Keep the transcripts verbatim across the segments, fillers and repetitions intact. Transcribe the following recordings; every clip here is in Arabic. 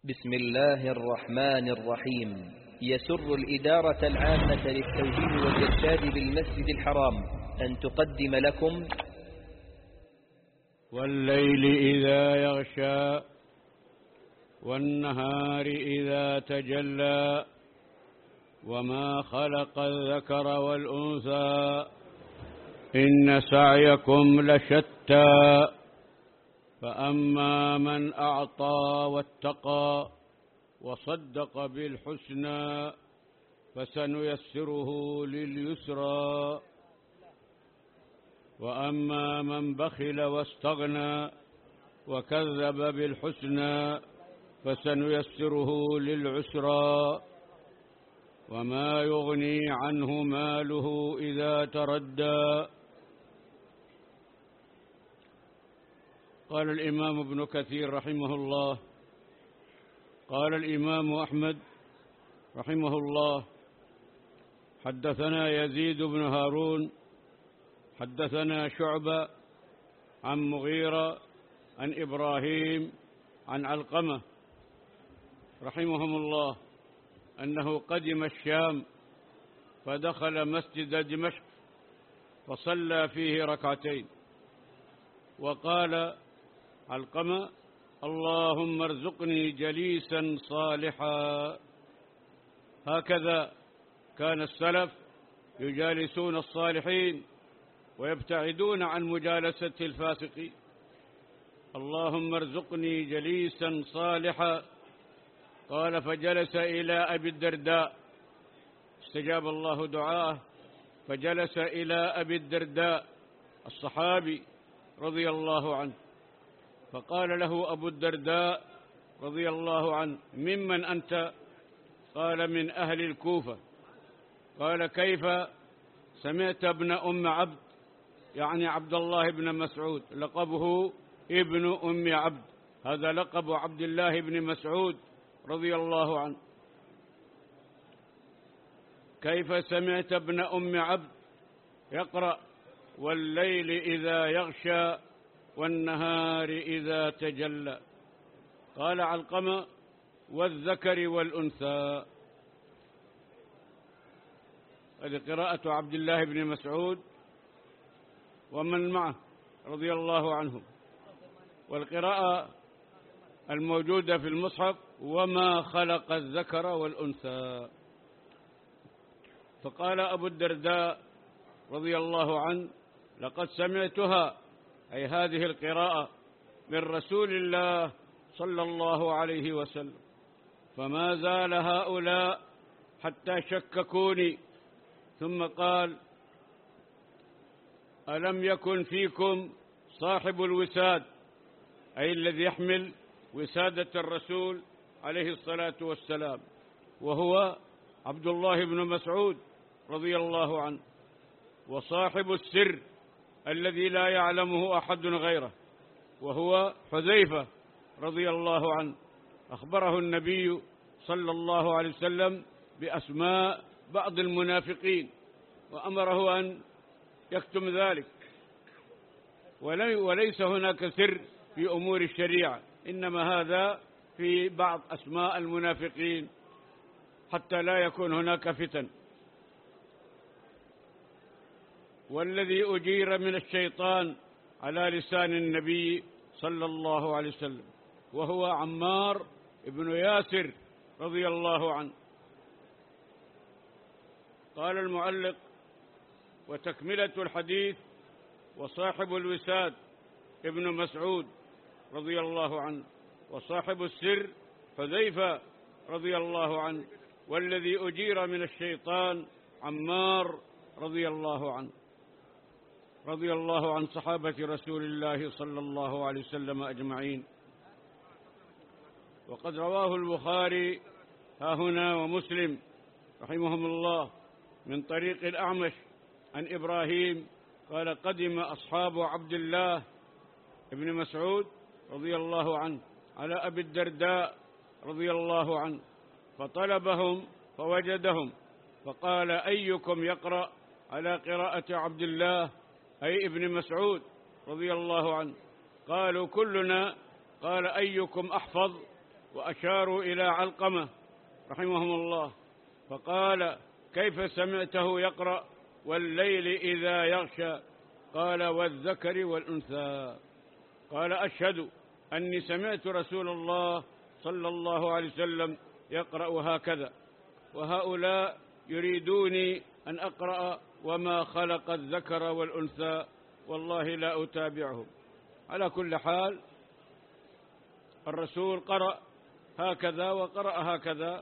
بسم الله الرحمن الرحيم. يسر الإدارة العامة للتوجيه والإرشاد بالمسجد الحرام أن تقدم لكم والليل إذا يغشى والنهار إذا تجلى وما خلق الذكر والأنثى إن سعيكم لشتى فأما من أعطى واتقى وصدق بالحسنى فسنيسره لليسرى وأما من بخل واستغنى وكذب بالحسنى فسنيسره للعسرى وما يغني عنه ماله إذا تردى. قال الإمام ابن كثير رحمه الله: قال الإمام أحمد رحمه الله: حدثنا يزيد بن هارون حدثنا شعبة عن مغيرة عن إبراهيم عن علقمة رحمهم الله أنه قدم الشام فدخل مسجد دمشق فصلى فيه ركعتين وقال علقمة: اللهم ارزقني جليسا صالحا. هكذا كان السلف يجالسون الصالحين ويبتعدون عن مجالسة الفاسقين. اللهم ارزقني جليسا صالحا. قال: فجلس إلى أبي الدرداء، استجاب الله دعاءه، فجلس إلى أبي الدرداء الصحابي رضي الله عنه، فقال له أبو الدرداء رضي الله عنه: ممن أنت؟ قال: من أهل الكوفة. قال: كيف سمعت ابن أم عبد، يعني عبد الله بن مسعود، لقبه ابن أم عبد، هذا لقب عبد الله بن مسعود رضي الله عنه. كيف سمعت ابن أم عبد يقرأ: والليل إذا يغشى والنهار إذا تجلى؟ قال علقمة: والذكر والأنثى. هذه قراءة عبد الله بن مسعود ومن معه رضي الله عنهم. والقراءة الموجودة في المصحف: وما خلق الذكر والأنثى. فقال أبو الدرداء رضي الله عنه: لقد سمعتها، أي هذه القراءة، من رسول الله صلى الله عليه وسلم، فما زال هؤلاء حتى شككوني. ثم قال: ألم يكن فيكم صاحب الوساد، أي الذي يحمل وسادة الرسول عليه الصلاة والسلام، وهو عبد الله بن مسعود رضي الله عنه، وصاحب السر الذي لا يعلمه أحد غيره، وهو حذيفة رضي الله عنه. أخبره النبي صلى الله عليه وسلم بأسماء بعض المنافقين وأمره أن يكتم ذلك، وليس هناك سر في أمور الشريعة، إنما هذا في بعض أسماء المنافقين حتى لا يكون هناك فتن. والذي أجير من الشيطان على لسان النبي صلى الله عليه وسلم، وهو عمار بن ياسر رضي الله عنه. قال المعلق: وتكملة الحديث: وصاحب الوساد ابن مسعود رضي الله عنه، وصاحب السر حذيفة رضي الله عنه، والذي أجير من الشيطان عمار رضي الله عنه. رضي الله عن صحابة رسول الله صلى الله عليه وسلم أجمعين. وقد رواه البخاري ها هنا ومسلم رحمهم الله من طريق الأعمش عن إبراهيم قال: قدم أصحاب عبد الله ابن مسعود رضي الله عنه على أبي الدرداء رضي الله عنه، فطلبهم فوجدهم، فقال: أيكم يقرأ على قراءة عبد الله، أي ابن مسعود رضي الله عنه؟ قالوا: كلنا. قال: أيكم أحفظ؟ وأشاروا إلى علقمة رحمهم الله، فقال: كيف سمعته يقرأ والليل إذا يغشى؟ قال: والذكر والأنثى. قال: أشهد أني سمعت رسول الله صلى الله عليه وسلم يقرأ هكذا، وهؤلاء يريدوني أن أقرأ وما خلق الذكر والأنثى، والله لا أتابعهم. على كل حال الرسول قرأ هكذا وقرأ هكذا.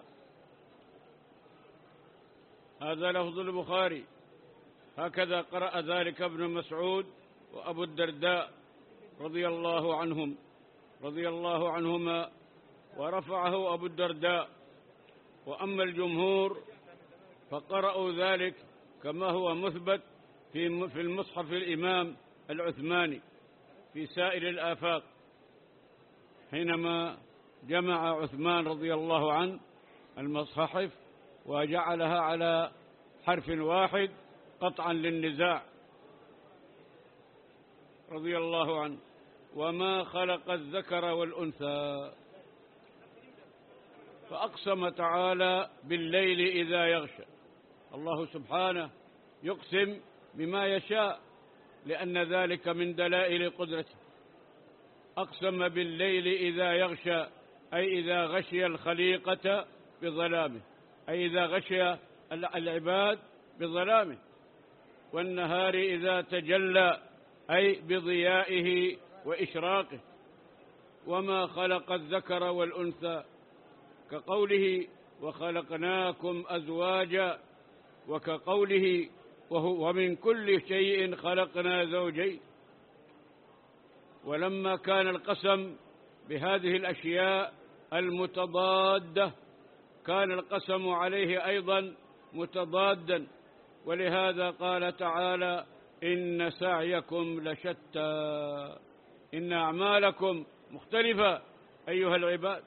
هذا لفظ البخاري. هكذا قرأ ذلك ابن مسعود وأبو الدرداء رضي الله عنهم رضي الله عنهما، ورفعه أبو الدرداء. وأما الجمهور فقرأوا ذلك كما هو مثبت في في المصحف الإمام العثماني في سائر الآفاق، حينما جمع عثمان رضي الله عنه المصاحف وجعلها على حرف واحد قطعا للنزاع رضي الله عنه: وما خلق الذكر والأنثى. فأقسم تعالى بالليل إذا يغشى. الله سبحانه يقسم بما يشاء لأن ذلك من دلائل قدرته. أقسم بالليل إذا يغشى، أي إذا غشي الخليقة بظلامه، أي إذا غشي العباد بظلامه. والنهار إذا تجلى، أي بضيائه وإشراقه. وما خلق الذكر والأنثى، كقوله: وخلقناكم أزواجا، وكقوله: وهو ومن كل شيء خلقنا زوجين. ولما كان القسم بهذه الأشياء المتضادة كان القسم عليه أيضا متضادا، ولهذا قال تعالى: إن سعيكم لشتى، إن أعمالكم مختلفة أيها العباد،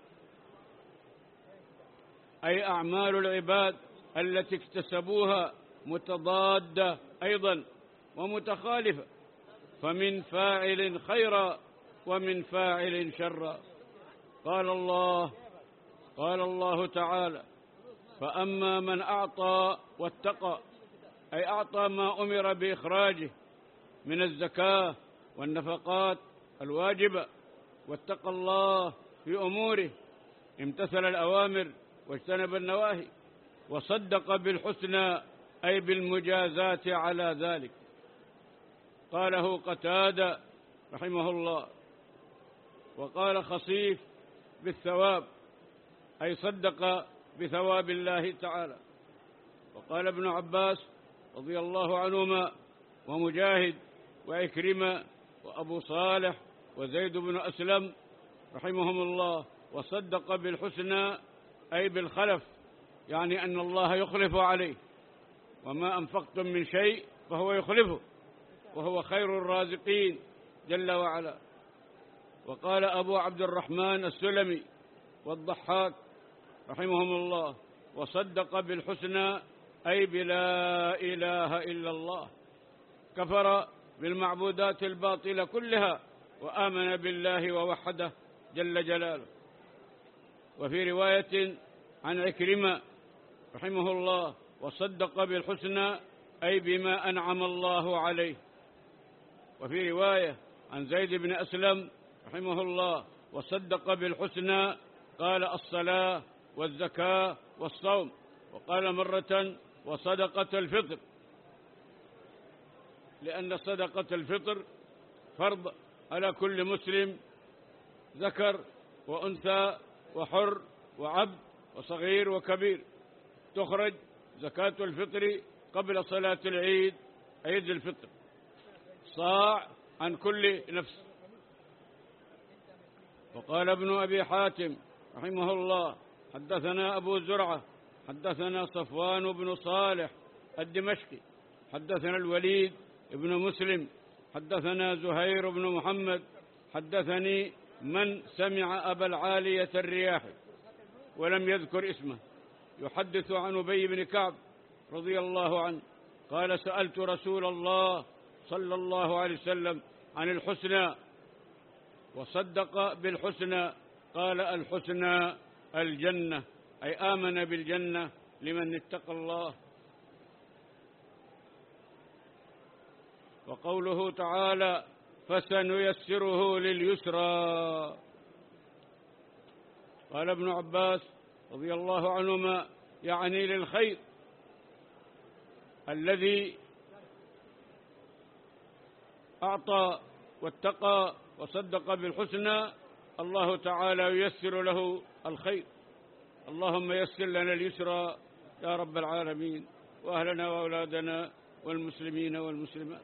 أي أعمال العباد التي اكتسبوها متضادة أيضا ومتخالفة، فمن فاعل خيرا ومن فاعل شرا. قال الله قال الله تعالى: فأما من أعطى واتقى، أي أعطى ما أمر بإخراجه من الزكاة والنفقات الواجبة، واتقى الله في أموره، امتثل الأوامر واجتنب النواهي، وصدق بالحسنى، أي بالمجازات على ذلك. قاله قتادة رحمه الله. وقال خصيف: بالثواب، أي صدق بثواب الله تعالى. وقال ابن عباس رضي الله عنهما ومجاهد وعكرمة وأبو صالح وزيد بن أسلم رحمهم الله: وصدق بالحسنى، أي بالخلف، يعني أن الله يخلف عليه، وما أنفقتم من شيء فهو يخلفه، وهو خير الرازقين جل وعلا. وقال أبو عبد الرحمن السلمي والضحاك رحمهم الله: وصدق بالحسنى، أي بلا إله إلا الله، كفر بالمعبودات الباطلة كلها وآمن بالله ووحده جل جلاله. وفي رواية عن عكرمة رحمه الله: وصدق بالحسنى، أي بما أنعم الله عليه. وفي رواية عن زيد بن أسلم رحمه الله: وصدق بالحسنى، قال: الصلاة والزكاة والصوم. وقال مرة: وصدقة الفطر، لأن صدقة الفطر فرض على كل مسلم، ذكر وأنثى وحر وعبد وصغير وكبير. تخرج زكاة الفطر قبل صلاة العيد، عيد الفطر، صاع عن كل نفس. وقال ابن أبي حاتم رحمه الله: حدثنا أبو زرعة حدثنا صفوان بن صالح الدمشقي حدثنا الوليد ابن مسلم حدثنا زهير بن محمد حدثني من سمع أبا العالية الرياحي ولم يذكر اسمه يحدث عن أبي بن كعب رضي الله عنه قال: سألت رسول الله صلى الله عليه وسلم عن الحسنى، وصدق بالحسنى، قال الحسنى الجنة، أي آمن بالجنة لمن اتقى الله. وقوله تعالى فسنيسره لليسرى، قال ابن عباس رضي الله عنهما يعني للخير الذي أعطى واتقى وصدق بالحسنى الله تعالى ييسر له الخير. اللهم يسر لنا اليسرى يا رب العالمين، وأهلنا وأولادنا والمسلمين والمسلمات.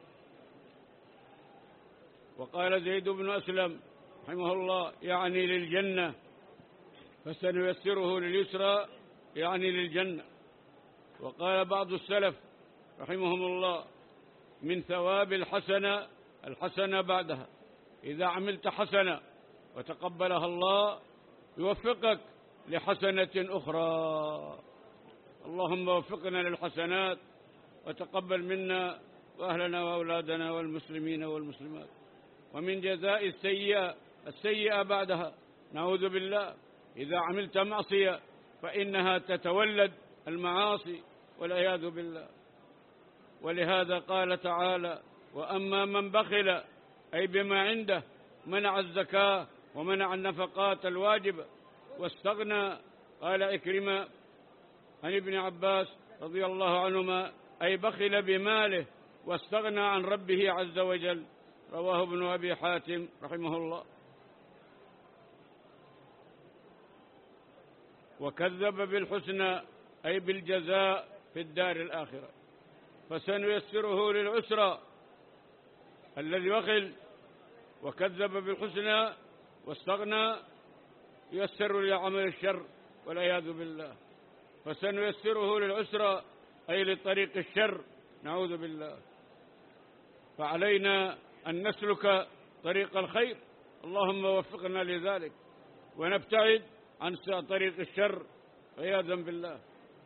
وقال زيد بن أسلم رحمه الله يعني للجنة، فسنيسره لليسرى يعني للجنة. وقال بعض السلف رحمهم الله من ثواب الحسنة الحسنة بعدها، إذا عملت حسنة وتقبلها الله يوفقك لحسنة أخرى. اللهم وفقنا للحسنات وتقبل منا وأهلنا وأولادنا والمسلمين والمسلمات. ومن جزاء السيئة السيئة بعدها، نعوذ بالله، إذا عملت معصية فإنها تتولد المعاصي والعياذ بالله. ولهذا قال تعالى وأما من بخل، أي بما عنده، منع الزكاة ومنع النفقات الواجبة واستغنى. قال عكرمة عن ابن عباس رضي الله عنهما أي بخل بماله واستغنى عن ربه عز وجل. رواه ابن أبي حاتم رحمه الله. وكذب بالحسنى أي بالجزاء في الدار الآخرة، فسنيسره للعسرى. الذي بخل وكذب بالحسنى واستغنى يسر لعمل الشر والعياذ بالله. فسنيسره للعسرى أي لطريق الشر، نعوذ بالله. فعلينا أن نسلك طريق الخير، اللهم وفقنا لذلك، ونبتعد عن طريق الشر عياذا بالله.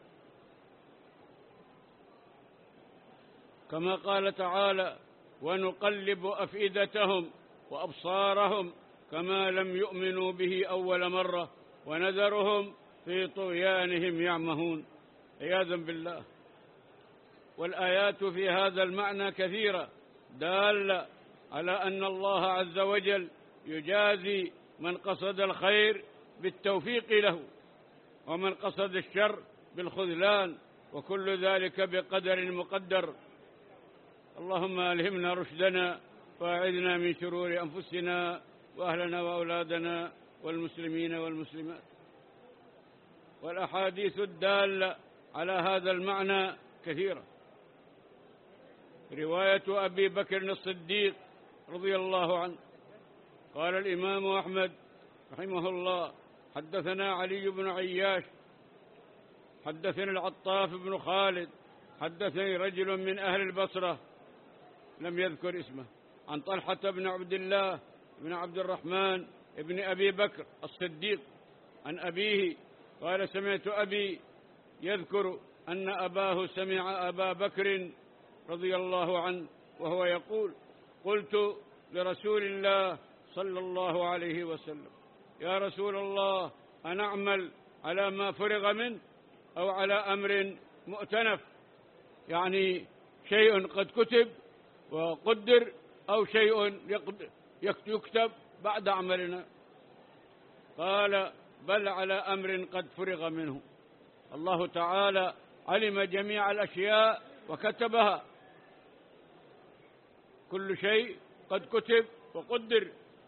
كما قال تعالى ونقلب أفئدتهم وأبصارهم كما لم يؤمنوا به أول مرة ونذرهم في طغيانهم يعمهون عياذا بالله. والآيات في هذا المعنى كثيرة دالة على أن الله عز وجل يجازي من قصد الخير بالتوفيق له، ومن قصد الشر بالخذلان، وكل ذلك بقدر مقدر. اللهم ألهمنا رشدنا وأعذنا من شرور أنفسنا وأهلنا وأولادنا والمسلمين والمسلمات. والأحاديث الدالة على هذا المعنى كثيرة. رواية أبي بكر الصديق رضي الله عنه قال الإمام أحمد رحمه الله حدثنا علي بن عياش حدثني العطاف بن خالد حدثني رجل من أهل البصرة لم يذكر اسمه عن طلحة بن عبد الله بن عبد الرحمن ابن أبي بكر الصديق عن أبيه قال سمعت أبي يذكر أن أباه سمع أبا بكر رضي الله عنه وهو يقول قلت لرسول الله صلى الله عليه وسلم يا رسول الله أنعمل على ما فرغ منه أو على أمر مؤتنف، يعني شيء قد كتب وقدر أو شيء يكتب بعد عملنا؟ قال بل على أمر قد فرغ منه. الله تعالى علم جميع الأشياء وكتبها، كل شيء قد كتب وقدر.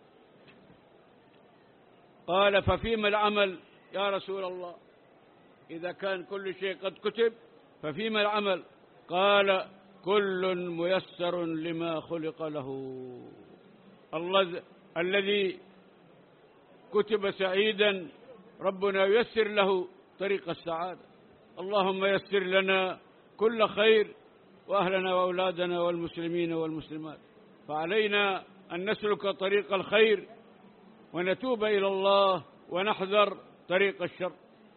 قال ففيما العمل يا رسول الله؟ إذا كان كل شيء قد كتب ففيما العمل؟ قال كل ميسر لما خلق له. الذي كتب سعيدا ربنا ييسر له طريق السعادة. اللهم يسر لنا كل خير وأهلنا وأولادنا والمسلمين والمسلمات. فعلينا أن نسلك طريق الخير ونتوب إلى الله ونحذر طريق الشر.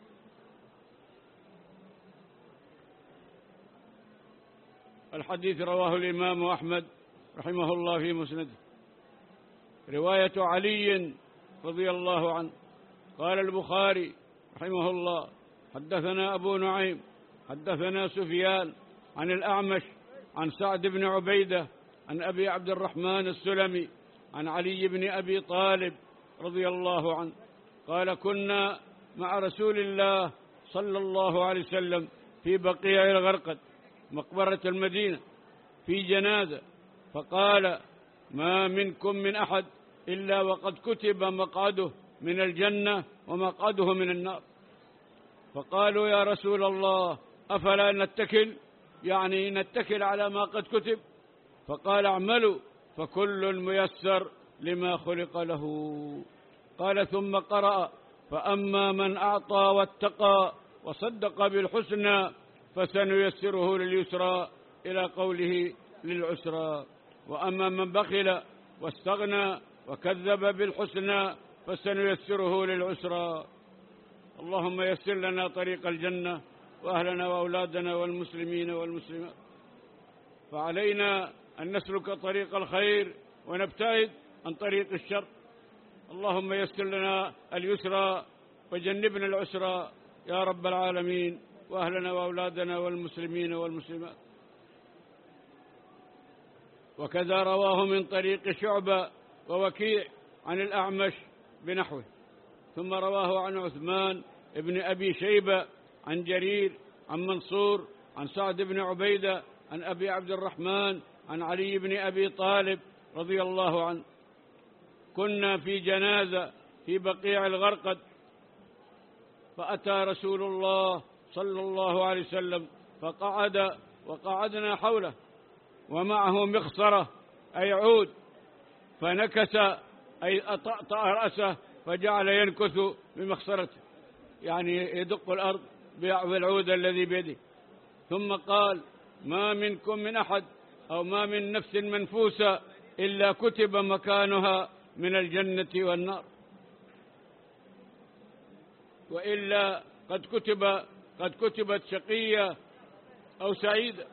الحديث رواه الإمام أحمد رحمه الله في مسنده. رواية علي رضي الله عنه قال البخاري رحمه الله: حدثنا أبو نعيم حدثنا سفيان عن الأعمش عن سعد بن عبيدة عن أبي عبد الرحمن السلمي عن علي بن أبي طالب رضي الله عنه قال: كنا مع رسول الله صلى الله عليه وسلم في بقيع الغرقد مقبرة المدينة في جنازة، فقال: ما منكم من أحد إلا وقد كتب مقعده من الجنة ومقعده من النار. فقالوا: يا رسول الله أفلا نتكل، يعني نتكل على ما قد كتب؟ فقال: اعملوا فكل ميسر لما خلق له. قال: ثم قرأ: فأما من أعطى واتقى وصدق بالحسنى فسنيسره لليسرى إلى قوله للعسرى، وأما من بخل واستغنى وكذب بالحسنى فسنيسره للعسرى. اللهم يسر لنا طريق الجنة وأهلنا وأولادنا والمسلمين والمسلمات. فعلينا أن نسلك طريق الخير ونبتعد عن طريق الشر. اللهم يسر لنا اليسرى وجنبنا العسرى يا رب العالمين، وأهلنا وأولادنا والمسلمين والمسلمات. وكذا رواه من طريق شعبة ووكيع عن الأعمش بنحوه. ثم رواه عن عثمان ابن أبي شيبة عن جرير عن منصور عن سعد بن عبيدة عن أبي عبد الرحمن عن علي بن أبي طالب رضي الله عنه: كنا في جنازة في بقيع الغرقد، فأتى رسول الله صلى الله عليه وسلم فقعد وقعدنا حوله، ومعه مخصرة أي عود، فنكس أي أطأطأ رأسه فجعل ينكث بمخصرته، يعني يدق الأرض بالعود الذي بيده. ثم قال: ما منكم من أحد أو ما من نفس منفوسة إلا كتب مكانها من الجنة والنار، وإلا قد كتب قد كتبت شقية أو سعيدة.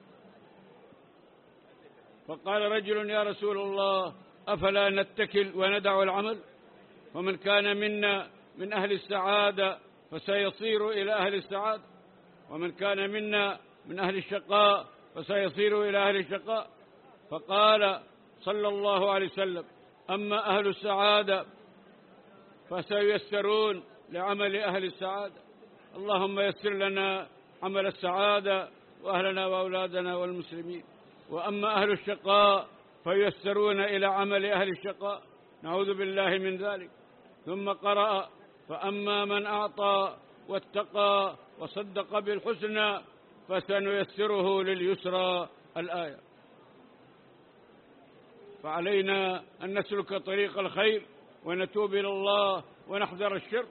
فقال رجل: يا رسول الله أفلا نتكل وندع العمل؟ ومن كان منا من أهل السعادة فسيصير إلى أهل السعادة، ومن كان منا من أهل الشقاء فسيصير إلى أهل الشقاء. فقال صلى الله عليه وسلم: أما أهل السعادة فسييسرون لعمل أهل السعادة. اللهم يسر لنا عمل السعادة وأهلنا وأولادنا والمسلمين. وأما أهل الشقاء فييسرون إلى عمل أهل الشقاء، نعوذ بالله من ذلك. ثم قرأ: فأما من أعطى واتقى وصدق بالحسنى فسنيسره لليسرى، الآية. فعلينا أن نسلك طريق الخير ونتوب إلى الله ونحذر الشر.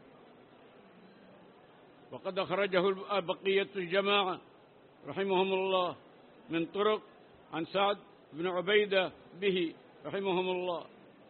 وقد أخرجه بقية الجماعة رحمهم الله من طرق عن سعد بن عبيدة به رحمهم الله.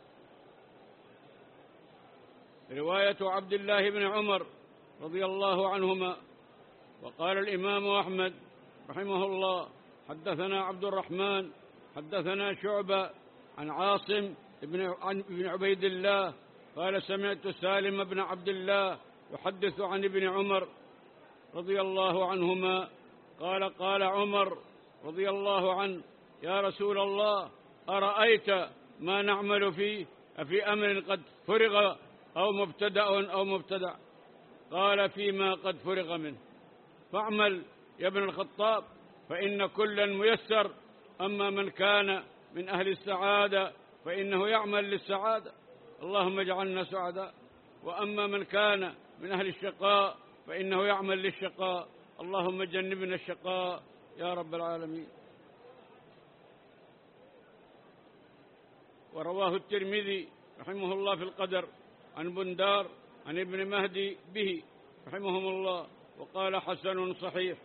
رواية عبد الله بن عمر رضي الله عنهما. وقال الإمام أحمد رحمه الله: حدثنا عبد الرحمن حدثنا شعبة عن عاصم بن عبيد الله قال: سمعت سالم بن عبد الله يحدث عن ابن عمر رضي الله عنهما قال: قال عمر رضي الله عنه: يا رسول الله أرأيت ما نعمل فيه، أفي أمر قد فرغ أو مبتدأ أو مبتدع؟ قال: فيما قد فرغ منه، فاعمل يا ابن الخطاب فإن كلا ميسر. أما من كان من أهل السعادة فإنه يعمل للسعادة، اللهم اجعلنا سعداء. وأما من كان من أهل الشقاء فإنه يعمل للشقاء، اللهم جنبنا الشقاء يا رب العالمين. ورواه الترمذي رحمه الله في القدر عن بندار عن ابن مهدي به رحمهم الله، وقال: حسن صحيح.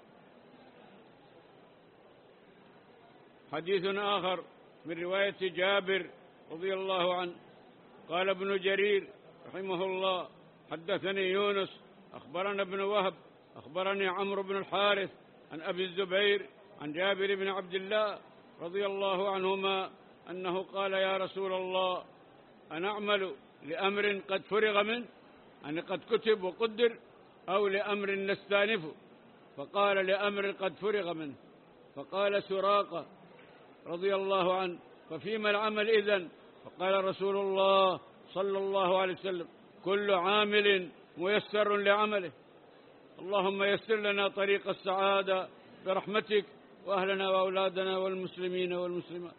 حديث آخر من رواية جابر رضي الله عنه قال ابن جرير رحمه الله: حدثني يونس أخبرنا ابن وهب أخبرني عمرو بن الحارث عن أبي الزبير عن جابر بن عبد الله رضي الله عنهما أنه قال: يا رسول الله أنعمل لأمر قد فرغ منه، يعني قد كتب وقدر، أو لأمر نستانفه؟ فقال لأمر قد فرغ منه. فقال سراقة رضي الله عنه: ففيما العمل إذن؟ فقال رسول الله صلى الله عليه وسلم: كل عامل ميسر لعمله. اللهم يسر لنا طريق السعادة برحمتك، وأهلنا وأولادنا والمسلمين والمسلمات.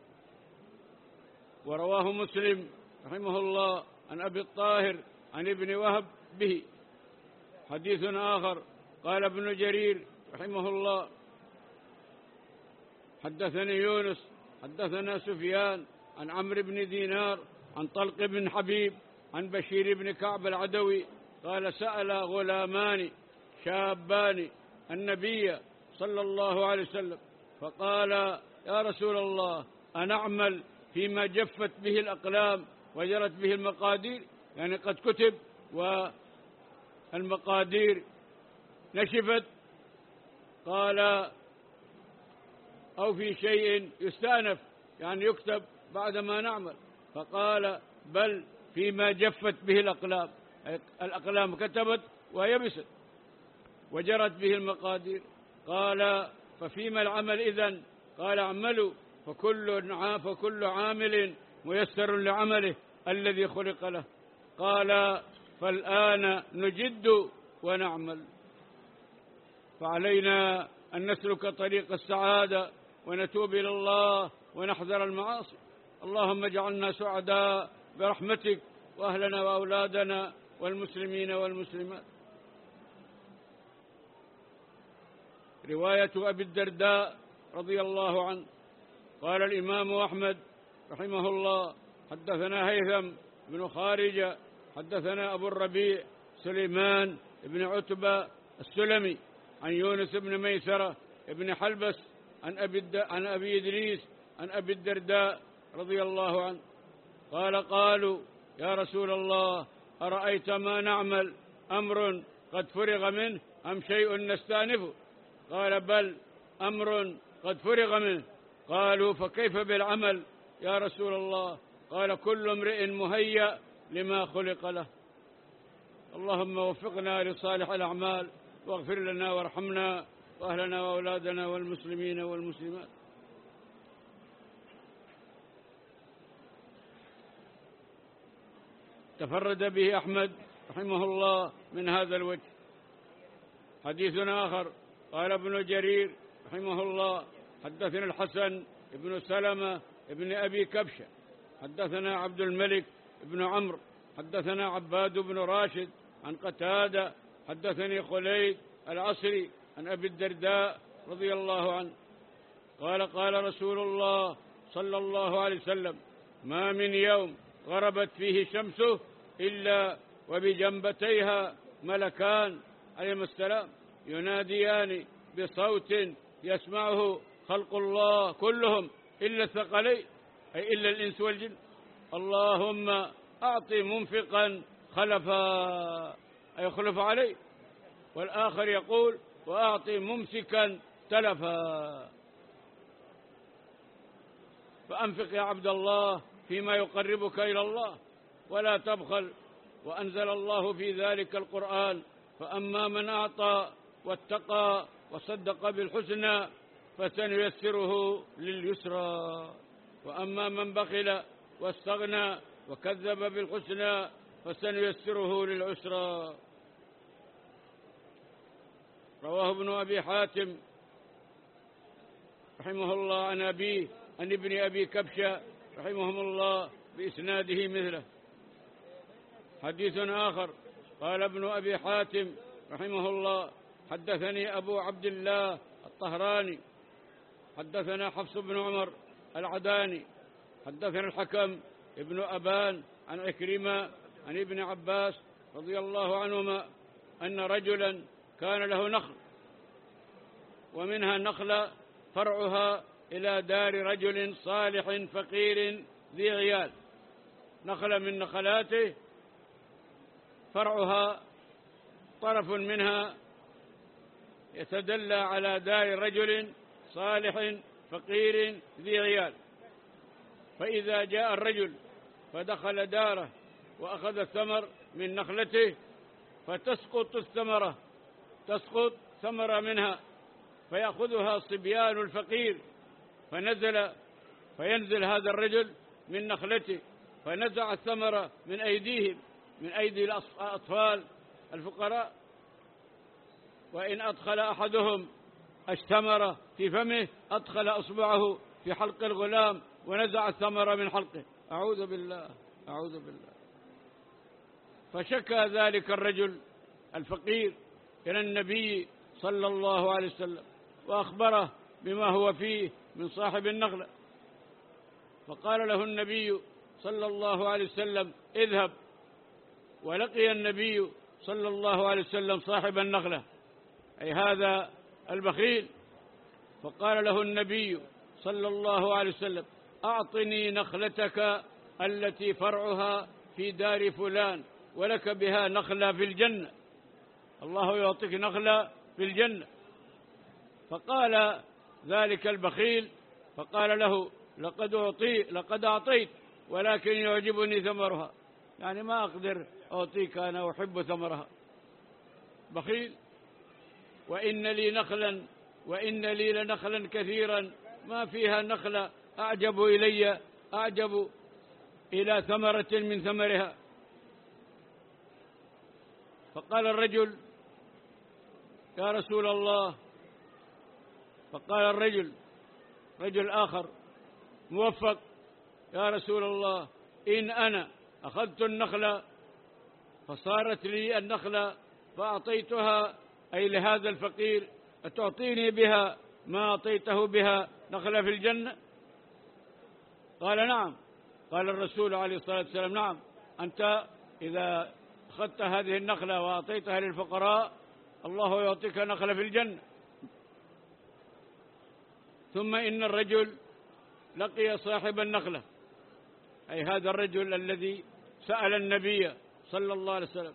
ورواه مسلم رحمه الله عن أبي الطاهر عن ابن وهب به. حديث آخر: قال ابن جرير رحمه الله: حدثني يونس حدثنا سفيان عن عمرو بن دينار عن طلق بن حبيب عن بشير بن كعب العدوي قال: سأل غلامان شابان النبي صلى الله عليه وسلم فقال: يا رسول الله، أنعمل فيما جفت به الأقلام وجرت به المقادير؟ يعني قد كتب والمقادير نشفت. قال: أو في شيء يستأنف، يعني يكتب بعد ما نعمل؟ فقال: بل فيما جفت به الأقلام، الأقلام كتبت ويبست وجرت به المقادير. قال: ففيما العمل إذن؟ قال: اعملوا فكل فكل عامل ميسر لعمله الذي خلق له. قال: فالآن نجد ونعمل. فعلينا أن نسلك طريق السعادة ونتوب إلى الله ونحذر المعاصي. اللهم اجعلنا سعداء برحمتك، وأهلنا وأولادنا والمسلمين والمسلمات. رواية أبي الدرداء رضي الله عنه: قال الإمام أحمد رحمه الله: حدثنا هيثم بن خارجة حدثنا أبو الربيع سليمان بن عتبة السلمي عن يونس بن ميسرة بن حلبس عن أبي, عن أبي إدريس عن أبي الدرداء رضي الله عنه قال: قالوا: يا رسول الله، أرأيت ما نعمل؟ أمر قد فرغ منه أم شيء نستأنفه؟ قال: بل أمر قد فرغ منه. قالوا: فكيف بالعمل يا رسول الله؟ قال: كل امرئ مهيأ لما خلق له. اللهم وفقنا لصالح الأعمال، واغفر لنا وارحمنا وأهلنا وأولادنا والمسلمين والمسلمات. تفرد به أحمد رحمه الله من هذا الوجه. حديث آخر: قال ابن جرير رحمه الله: حدثنا الحسن بن سلمة بن أبي كبشة حدثنا عبد الملك بن عمرو حدثنا عباد بن راشد عن قتادة حدثني خليد العصري عن أبي الدرداء رضي الله عنه قال: قال رسول الله صلى الله عليه وسلم: ما من يوم غربت فيه شمسه إلا وبجنبتيها ملكان عليهما السلام يناديان بصوت يسمعه خلق الله كلهم إلا الثقلين، أي إلا الإنس والجن: اللهم أعط منفقا خلفا، أي خلف عليه. والآخر يقول: وأعطي ممسكا تلفا. فأنفق يا عبد الله فيما يقربك إلى الله ولا تبخل. وأنزل الله في ذلك القرآن: فأما من أعطى واتقى وصدق بالحسنى فسنيسره لليسرى، وأما من بخل واستغنى وكذب بالحسنى فسنيسره للعسرى. رواه ابن أبي حاتم رحمه الله عن أبيه عن ابن أبي كبشة رحمهم الله بإسناده مثله. حديث آخر: قال ابن أبي حاتم رحمه الله: حدثني أبو عبد الله الطهراني حدثنا حفص بن عمر العداني حدثنا الحكم ابن أبان عن عكرمة عن ابن عباس رضي الله عنهما أن رجلا كان له نخل، ومنها نخلة فرعها إلى دار رجل صالح فقير ذي عيال. نخلة من نخلاته فرعها طرف منها يتدلى على دار رجل صالح فقير ذي عيال. فإذا جاء الرجل فدخل داره وأخذ الثمر من نخلته، فتسقط الثمرة، تسقط ثمرة منها، فيأخذها صبيان الفقير، فنزل فينزل هذا الرجل من نخلته فنزع الثمرة من أيديهم، من أيدي الأطفال الفقراء، وإن أدخل أحدهم الثمرة في فمه أدخل أصبعه في حلق الغلام ونزع الثمرة من حلقه. أعوذ بالله، أعوذ بالله. فشكى ذلك الرجل الفقير إلى النبي صلى الله عليه وسلم وأخبره بما هو فيه من صاحب النخلة، فقال له النبي صلى الله عليه وسلم: اذهب. ولقي النبي صلى الله عليه وسلم صاحب النخلة، أي هذا البخيل، فقال له النبي صلى الله عليه وسلم: أعطني نخلتك التي فرعها في دار فلان ولك بها نخلة في الجنة، الله يعطيك نخلة في الجنة. فقال ذلك البخيل، فقال له: لقد أعطي لقد أعطيت ولكن يعجبني ثمرها، يعني ما أقدر أعطيك، أنا أحب ثمرها. بخيل. وإن لي نخلا وإن لي لنخلا كثيرا ما فيها نخلة أعجب إلي أعجب إلى ثمرة من ثمرها. فقال الرجل: يا رسول الله. فقال الرجل رجل آخر موفق: يا رسول الله، إن أنا أخذت النخلة فصارت لي النخلة فأعطيتها أي لهذا الفقير، أتعطيني بها ما أعطيته بها نخلة في الجنة؟ قال: نعم. قال الرسول عليه الصلاة والسلام: نعم، أنت إذا أخذت هذه النخلة وأعطيتها للفقراء الله يعطيك نخلة في الجنة. ثم إن الرجل لقي صاحب النخلة، أي هذا الرجل الذي سأل النبي صلى الله عليه وسلم.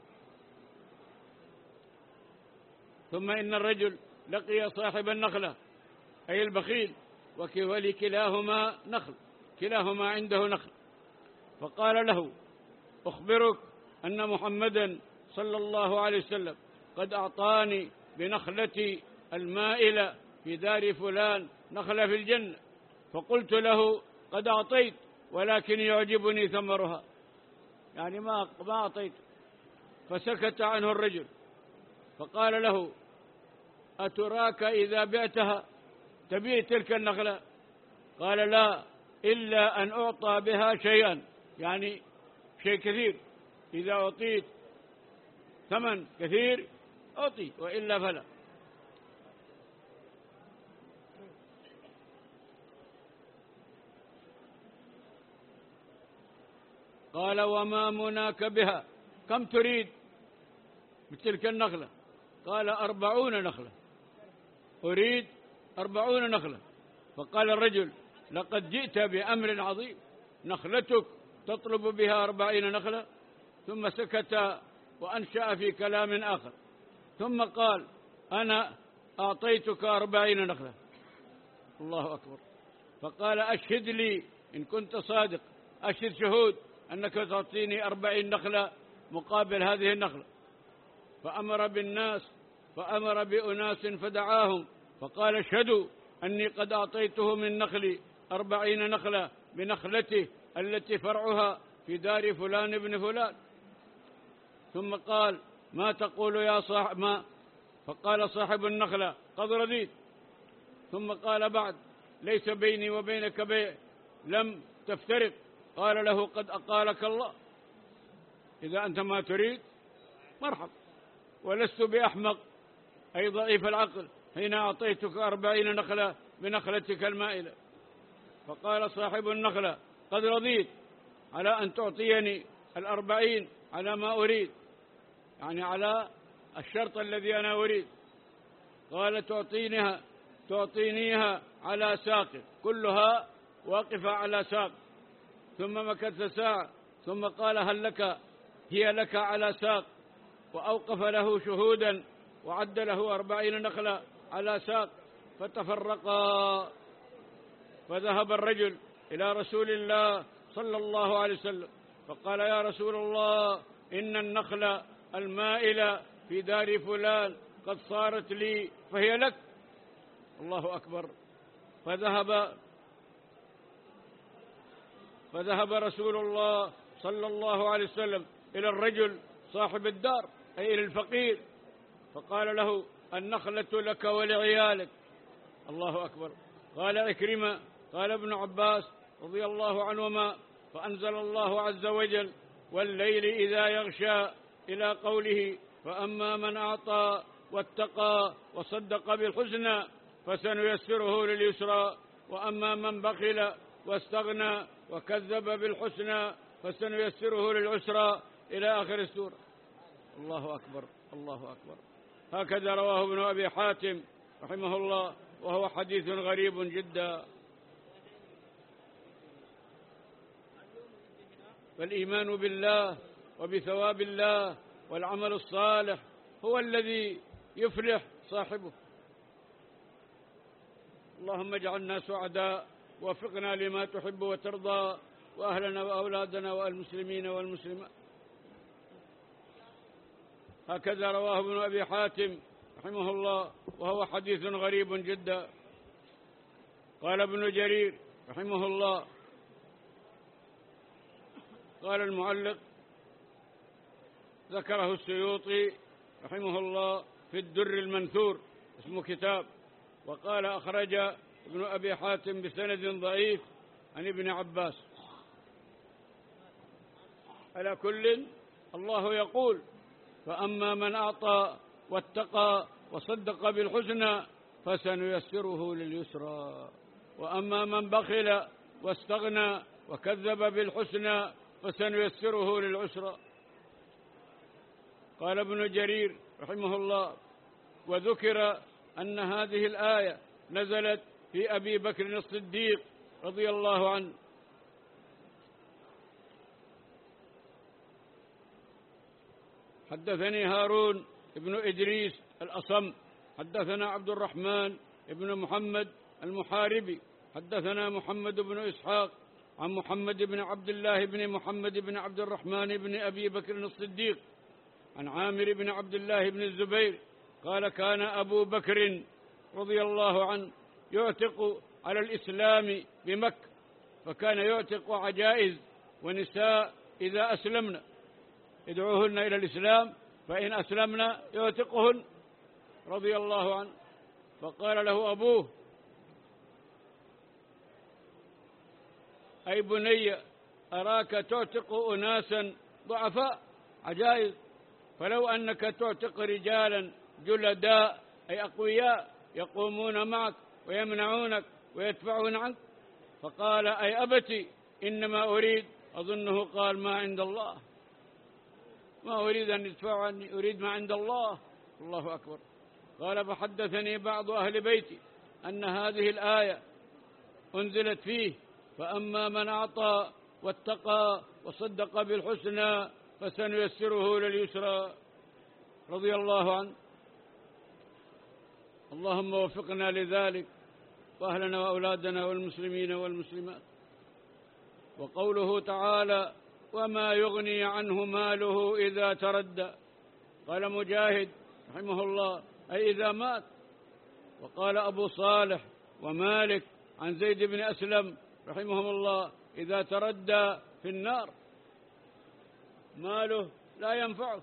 ثم إن الرجل لقي صاحب النخلة أي البخيل، ولكلاهما نخل، كلاهما عنده نخل. فقال له: أخبرك أن محمدا صلى الله عليه وسلم قد أعطاني بنخلتي المائلة في دار فلان نخلة في الجنة. فقلت له: قد أعطيت ولكن يعجبني ثمرها، يعني ما ما أعطيت. فسكت عنه الرجل، فقال له: أتراك إذا بعتها تبيع تلك النخلة؟ قال: لا، إلا أن أعطى بها شيئا، يعني شيء كثير، إذا أعطيت ثمن كثير أعطي، وإلا فلا. قال: وما مناك بها؟ كم تريد بتلك النخلة؟ قال: أربعون نخلة، أريد أربعون نخلة. فقال الرجل: لقد جئت بأمر عظيم، نخلتك تطلب بها أربعين نخلة؟ ثم سكت وأنشأ في كلام آخر، ثم قال: أنا أعطيتك أربعين نخلة. الله أكبر. فقال: أشهد لي إن كنت صادق، أشهد شهود أنك تعطيني أربعين نخلة مقابل هذه النخلة. فأمر بالناس فأمر بأناس فدعاهم فقال: اشهدوا أني قد أعطيته من نخلي أربعين نخلة بنخلته التي فرعها في دار فلان ابن فلان. ثم قال: ما تقول يا صاحب ما؟ فقال صاحب النخلة: قد رضيت. ثم قال: بعد ليس بيني وبينك بيع، لم تفترق. قال له: قد أقالك الله، إذا أنت ما تريد مرحب، ولست بأحمق أي ضعيف العقل حين أعطيتك أربعين نخلة بنخلتك المائلة. فقال صاحب النخلة: قد رضيت على أن تعطيني الأربعين على ما أريد، يعني على الشرط الذي أنا أريد. قال: تعطينيها تعطينيها على ساق، كلها واقفة على ساق. ثم مكث ساعة ثم قال: هل لك هي لك على ساق؟ وأوقف له شهودا وعد له أربعين نخلة على ساق، فتفرقا. فذهب الرجل إلى رسول الله صلى الله عليه وسلم فقال يا رسول الله إن النخل المائلة في دار فلان قد صارت لي فهي لك. الله أكبر. فذهب فذهب رسول الله صلى الله عليه وسلم إلى الرجل صاحب الدار أي إلى الفقير، فقال له النخلة لك ولعيالك. الله أكبر. قال عكرمة قال ابن عباس رضي الله عنهما فأنزل الله عز وجل والليل إذا يغشى إلى قوله فأما من أعطى واتقى وصدق بالحسنى فسنيسره لليسرى وأما من بخل واستغنى وكذب بالحسنى فسنيسره للعسرى إلى آخر السورة. الله أكبر الله أكبر. هكذا رواه ابن أبي حاتم رحمه الله، وهو حديث غريب جدا. فالإيمان بالله وبثواب الله والعمل الصالح هو الذي يفلح صاحبه. اللهم اجعلنا سعداء، ووفقنا لما تحب وترضى، وأهلنا وأولادنا والمسلمين والمسلمات. هكذا رواه ابن أبي حاتم رحمه الله، وهو حديث غريب جدا. قال ابن جرير رحمه الله، قال المعلق ذكره السيوطي رحمه الله في الدر المنثور، اسمه كتاب، وقال أخرج ابن أبي حاتم بسند ضعيف عن ابن عباس. على كل الله يقول فأما من أعطى واتقى وصدق بالحسنى فسنيسره لليسرى وأما من بخل واستغنى وكذب بالحسنى فسنيسره للعسرى. قال ابن جرير رحمه الله وذكر أن هذه الآية نزلت في أبي بكر الصديق رضي الله عنه. حدثني هارون ابن إدريس الأصم حدثنا عبد الرحمن ابن محمد المحاربي حدثنا محمد بن إسحاق عن محمد بن عبد الله بن محمد بن عبد الرحمن بن أبي بكر الصديق عن عامر بن عبد الله بن الزبير قال كان أبو بكر رضي الله عنه يعتق على الإسلام بمكة، فكان يعتق عجائز ونساء إذا أسلمنا يدعوهن إلى الإسلام، فإن أسلمنا يعتقهن رضي الله عنه. فقال له أبوه أي بني أراك تعتق أناسا ضعفاء عجائز، فلو أنك تعتق رجالا جلداء أي أقوياء يقومون معك ويمنعونك ويدفعون عنك. فقال أي أبتي إنما أريد، أظنه قال ما عند الله، ما أريد أن يدفع عني، أريد ما عند الله. الله أكبر. قال فحدثني بعض أهل بيتي أن هذه الآية أنزلت فيه فأما من أعطى واتقى وصدق بالحسنى فسنيسره لليسرى رضي الله عنه. اللهم وفقنا لذلك وأهلنا وأولادنا والمسلمين والمسلمات. وقوله تعالى وما يغني عنه ماله إذا تردى، قال مجاهد رحمه الله أي إذا مات. وقال أبو صالح ومالك عن زيد بن أسلم رحمهم الله إذا تردى في النار ماله لا ينفعه.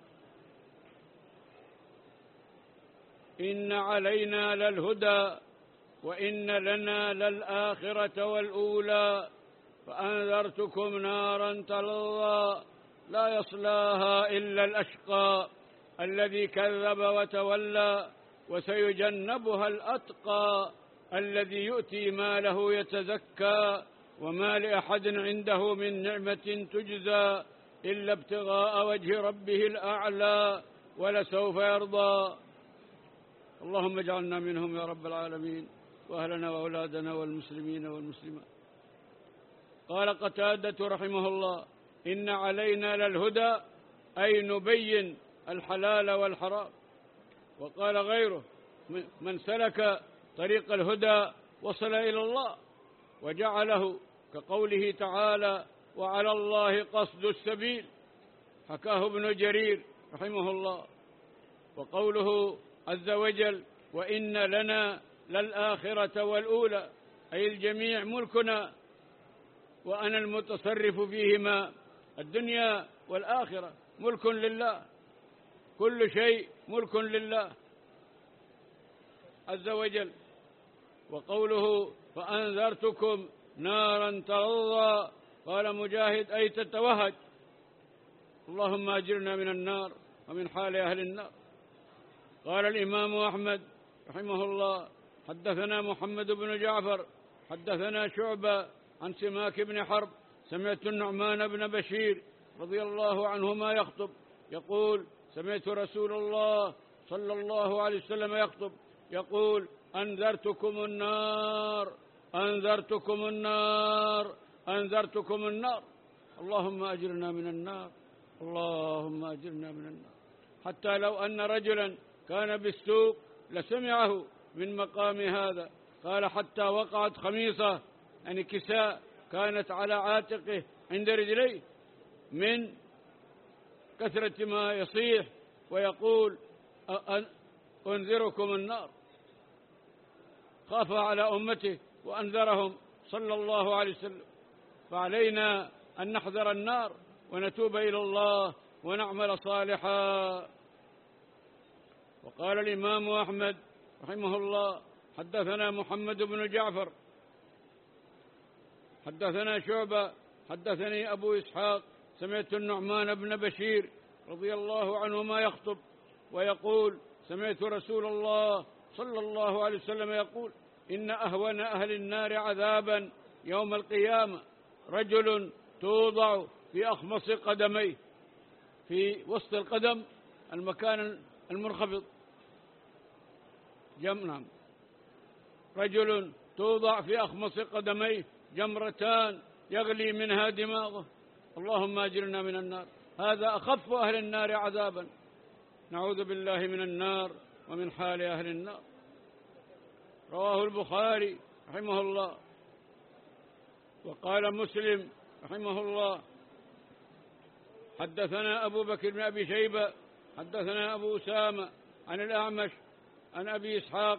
إن علينا للهدى وإن لنا للآخرة والأولى فأنذرتكم نارا تلظى لا يصلاها إلا الأشقى الذي كذب وتولى وسيجنبها الأتقى الذي يؤتي ماله يتزكى وما لأحد عنده من نعمة تجزى إلا ابتغاء وجه ربه الأعلى ولسوف يرضى. اللهم اجعلنا منهم يا رب العالمين، وأهلنا وأولادنا والمسلمين والمسلمات. قال قتادة رحمه الله إن علينا للهدى أي نبين الحلال والحرام. وقال غيره من سلك طريق الهدى وصل إلى الله، وجعله كقوله تعالى وعلى الله قصد السبيل، حكاه ابن جرير رحمه الله. وقوله عز وجل: وإن لنا للآخرة والأولى، أي الجميع ملكنا وأنا المتصرف فيهما، الدنيا والآخرة ملك لله، كل شيء ملك لله عز وجل. وقوله: فأنذرتكم نارا تلظى، قال مجاهد: أي تتوهج. اللهم أجرنا من النار ومن حال أهل النار. قال الإمام أحمد رحمه الله: حدثنا محمد بن جعفر حدثنا شعبة عن سماك بن حرب سمعت النعمان بن بشير رضي الله عنهما يخطب يقول: سمعت رسول الله صلى الله عليه وسلم يخطب يقول: أنذرتكم النار أنذرتكم النار أنذرتكم النار. اللهم أجرنا من النار، اللهم أجرنا من النار. حتى لو أن رجلا كان بالسوق لسمعه من مقام هذا. قال: حتى وقعت خميصة، يعني كساء، كانت على عاتقه عند رجليه من كثرة ما يصيح ويقول: أنذركم النار. خاف على أمته وأنذرهم صلى الله عليه وسلم. فعلينا أن نحذر النار ونتوب إلى الله ونعمل صالحا. وقال الإمام أحمد رحمه الله: حدثنا محمد بن جعفر حدثنا شعبة حدثني أبو إسحاق سمعت النعمان بن بشير رضي الله عنهما يخطب ويقول: سمعت رسول الله صلى الله عليه وسلم يقول: إن أهون أهل النار عذابا يوم القيامة رجل توضع في أخمص قدميه، في وسط القدم المكان المنخفض، جمع رجل توضع في أخمص قدميه جمرتان يغلي منها دماغه. اللهم أجرنا من النار. هذا أخف أهل النار عذابا، نعوذ بالله من النار ومن حال أهل النار. رواه البخاري رحمه الله. وقال مسلم رحمه الله: حدثنا أبو بكر بن أبي شيبة حدثنا أبو أسامة عن الأعمش عن أبي إسحاق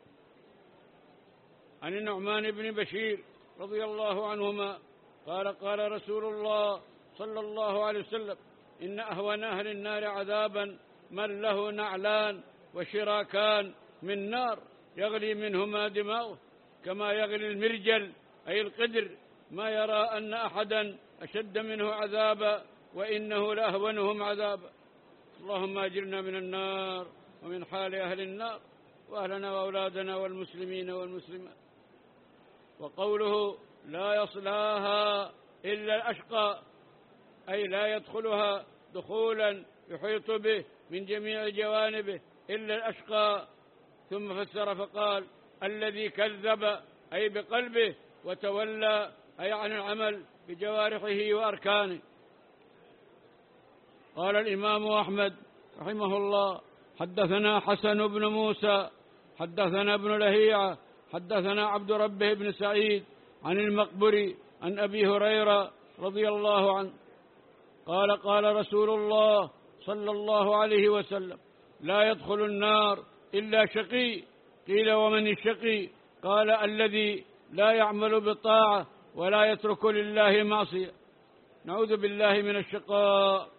عن النعمان بن بشير رضي الله عنهما قال: قال رسول الله صلى الله عليه وسلم: إن أهون أهل النار عذابا من له نعلان وشراكان من نار يغلي منهما دماغه كما يغلي المرجل، أي القدر، ما يرى أن أحدا أشد منه عذابا وإنه لأهونهم عذابا. اللهم أجرنا من النار ومن حال أهل النار، وأهلنا وأولادنا والمسلمين والمسلمات. وقوله: لا يصلاها إلا الأشقى، أي لا يدخلها دخولا يحيط به من جميع جوانبه إلا الأشقى. ثم فسر فقال: الذي كذب، أي بقلبه، وتولى، أي عن العمل بجوارحه وأركانه. قال الإمام أحمد رحمه الله: حدثنا حسن بن موسى حدثنا ابن لهيعة حدثنا عبد ربه بن سعيد عن المقبري عن أبي هريرة رضي الله عنه قال: قال رسول الله صلى الله عليه وسلم: لا يدخل النار إلا شقي. قيل: ومن الشقي؟ قال: الذي لا يعمل بالطاعة ولا يترك لله معصية. نعوذ بالله من الشقاء.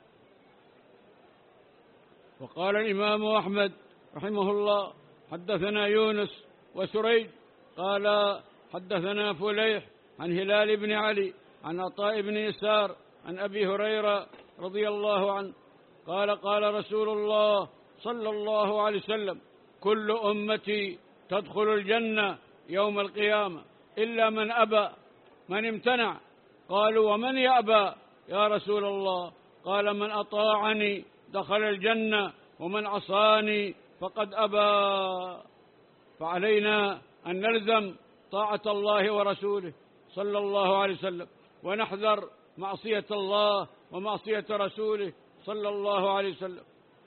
وقال الإمام أحمد رحمه الله: حدثنا يونس وسريج قال: حدثنا فليح عن هلال بن علي عن عطاء بن يسار عن أبي هريرة رضي الله عنه قال: قال رسول الله صلى الله عليه وسلم: كل أمتي تدخل الجنة يوم القيامة إلا من أبى. من امتنع؟ قالوا: ومن يأبى يا رسول الله؟ قال: من أطاعني دخل الجنة ومن عصاني فقد أبى. فعلينا أن نلزم طاعة الله ورسوله صلى الله عليه وسلم، ونحذر معصية الله ومعصية رسوله صلى الله عليه وسلم.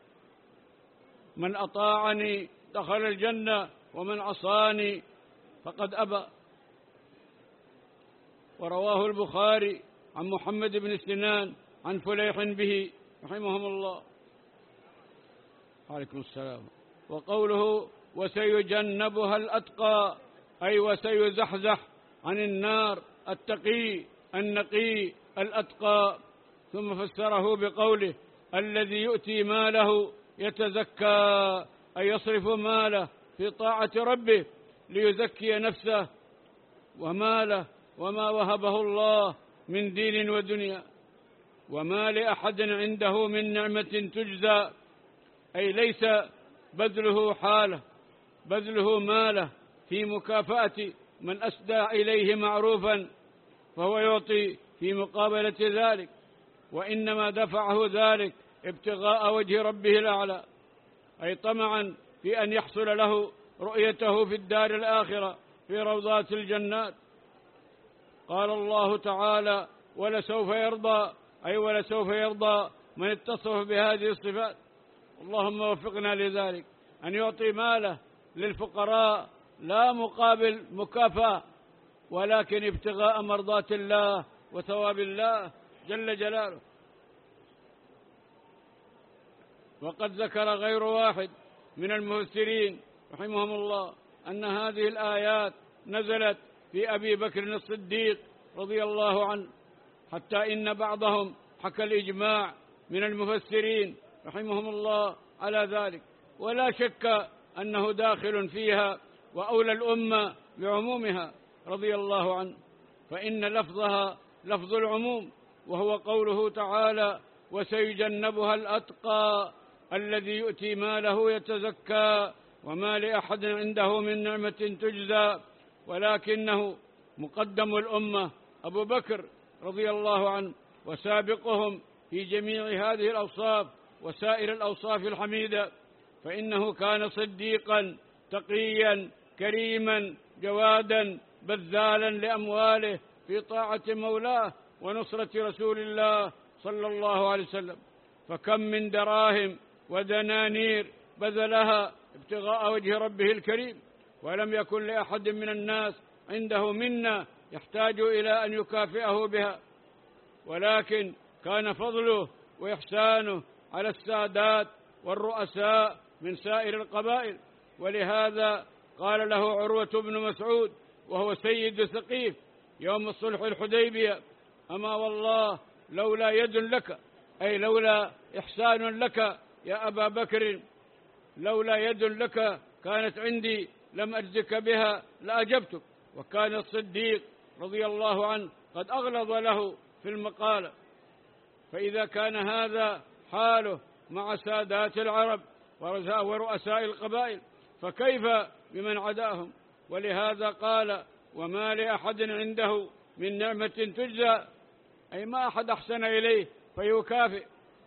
من أطاعني دخل الجنة ومن عصاني فقد أبى. ورواه البخاري عن محمد بن سنان عن فليح به رحمهم الله. عليكم السلام. وقوله وسيجنبها الأتقى أي وسيزحزح عن النار التقي النقي الأتقى. ثم فسره بقوله الذي يؤتي ماله يتزكى أي يصرف ماله في طاعة ربه ليزكي نفسه وماله وما وهبه الله من دين ودنيا. وما لأحد عنده من نعمة تجزى أي ليس بذله حاله بذله ماله في مكافأة من أسدى إليه معروفا فهو يعطي في مقابلة ذلك، وإنما دفعه ذلك ابتغاء وجه ربه الأعلى أي طمعا في أن يحصل له رؤيته في الدار الآخرة في روضات الجنات. قال الله تعالى ولسوف يرضى أي ولسوف يرضى من اتصف بهذه الصفات. اللهم وفقنا لذلك، أن يعطي ماله للفقراء لا مقابل مكافأة ولكن ابتغاء مرضات الله وثواب الله جل جلاله. وقد ذكر غير واحد من المفسرين رحمهم الله أن هذه الآيات نزلت في أبي بكر الصديق رضي الله عنه، حتى إن بعضهم حكى الإجماع من المفسرين رحمهم الله على ذلك، ولا شك أنه داخل فيها وأولى الأمة بعمومها رضي الله عنه، فإن لفظها لفظ العموم، وهو قوله تعالى وسيجنبها الأتقى الذي يؤتي ماله يتزكى وما لأحد عنده من نعمة تجزى، ولكنه مقدم الأمة أبو بكر رضي الله عنه وسابقهم في جميع هذه الأوصاف وسائر الأوصاف الحميدة، فإنه كان صديقا تقيا كريما جوادا بذالا لأمواله في طاعة مولاه ونصرة رسول الله صلى الله عليه وسلم. فكم من دراهم ودنانير بذلها ابتغاء وجه ربه الكريم، ولم يكن لأحد من الناس عنده منة يحتاج إلى أن يكافئه بها، ولكن كان فضله وإحسانه على السادات والرؤساء من سائر القبائل. ولهذا قال له عروة بن مسعود وهو سيد ثقيف يوم الصلح الحديبية أما والله لولا يد لك أي لولا إحسان لك يا أبا بكر لولا يد لك كانت عندي لم أجزك بها لأجبتك. وكان الصديق رضي الله عنه قد أغلظ له في المقالة. فإذا كان هذا حاله مع سادات العرب ورؤساء القبائل فكيف بمن عداهم؟ ولهذا قال وما لأحد عنده من نعمة تجزى أي ما أحد أحسن إليه فيكافئ،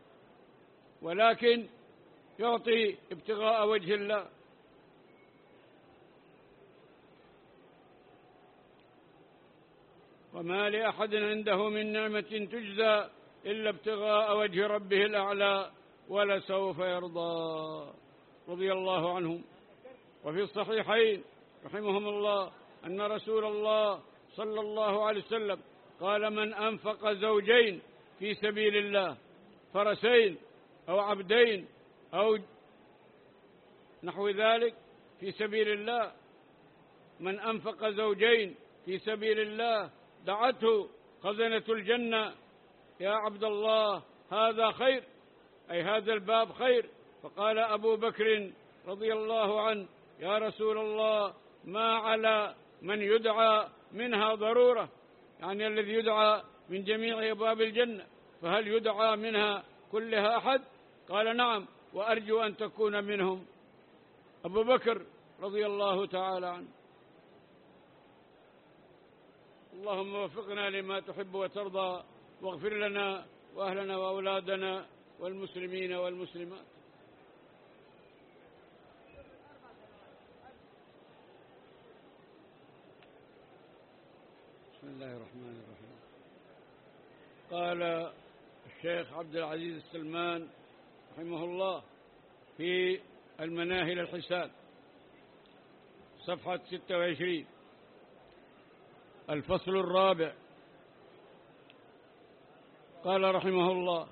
ولكن يعطي ابتغاء وجه الله. وما لأحد عنده من نعمة تجزى إلا ابتغاء وجه ربه الأعلى ولسوف يرضى رضي الله عنهم. وفي الصحيحين رحمهم الله أن رسول الله صلى الله عليه وسلم قال من أنفق زوجين في سبيل الله فرسين أو عبدين أو نحو ذلك في سبيل الله، من أنفق زوجين في سبيل الله دعته خزنة الجنة يا عبد الله هذا خير أي هذا الباب خير. فقال أبو بكر رضي الله عنه يا رسول الله ما على من يدعى منها ضرورة، يعني الذي يدعى من جميع أبواب الجنة، فهل يدعى منها كلها أحد؟ قال نعم وأرجو أن تكون منهم. أبو بكر رضي الله تعالى عنه. اللهم وفقنا لما تحب وترضى، واغفر لنا وأهلنا وأولادنا والمسلمين والمسلمات. بسم الله الرحمن الرحيم. قال الشيخ عبد العزيز السلمان رحمه الله في المناهل الحسان صفحة ستة وعشرين الفصل الرابع قال رحمه الله: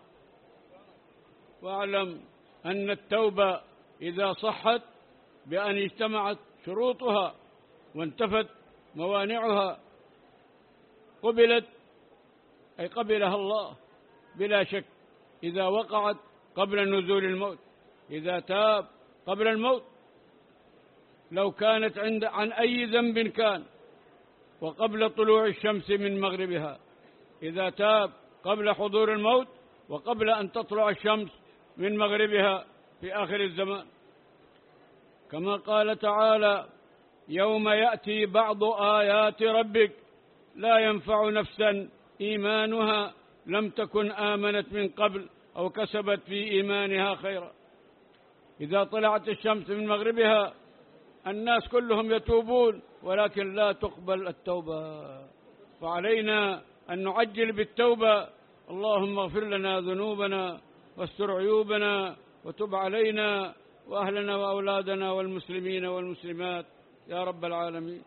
واعلم أن التوبة إذا صحت بأن اجتمعت شروطها وانتفت موانعها قبلت، أي قبلها الله بلا شك، إذا وقعت قبل نزول الموت، إذا تاب قبل الموت، لو كانت عند عن أي ذنب كان، وقبل طلوع الشمس من مغربها، إذا تاب قبل حضور الموت وقبل أن تطلع الشمس من مغربها في آخر الزمان، كما قال تعالى: يوم يأتي بعض آيات ربك لا ينفع نفسا إيمانها لم تكن آمنت من قبل أو كسبت في إيمانها خيرا. إذا طلعت الشمس من مغربها الناس كلهم يتوبون، ولكن لا تقبل التوبة، فعلينا أن نعجل بالتوبة. اللهم اغفر لنا ذنوبنا واستر عيوبنا وتب علينا وأهلنا وأولادنا والمسلمين والمسلمات يا رب العالمين.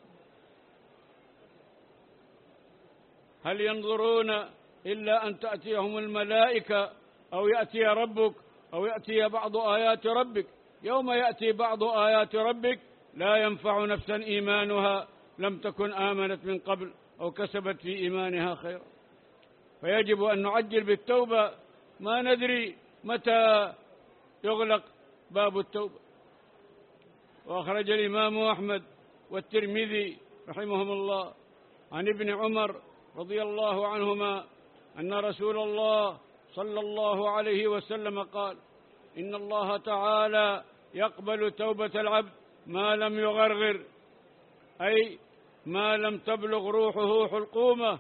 هل ينظرون إلا أن تأتيهم الملائكة أو يأتي ربك أو يأتي بعض آيات ربك؟ يوم يأتي بعض آيات ربك لا ينفع نفسا إيمانها لم تكن آمنت من قبل أو كسبت في إيمانها خيرا. فيجب أن نعجل بالتوبة، ما ندري متى يغلق باب التوبة. وأخرج الإمام أحمد والترمذي رحمهم الله عن ابن عمر رضي الله عنهما أن رسول الله صلى الله عليه وسلم قال: إن الله تعالى يقبل توبة العبد ما لم يغرغر، أي ما لم تبلغ روحه حلقومه.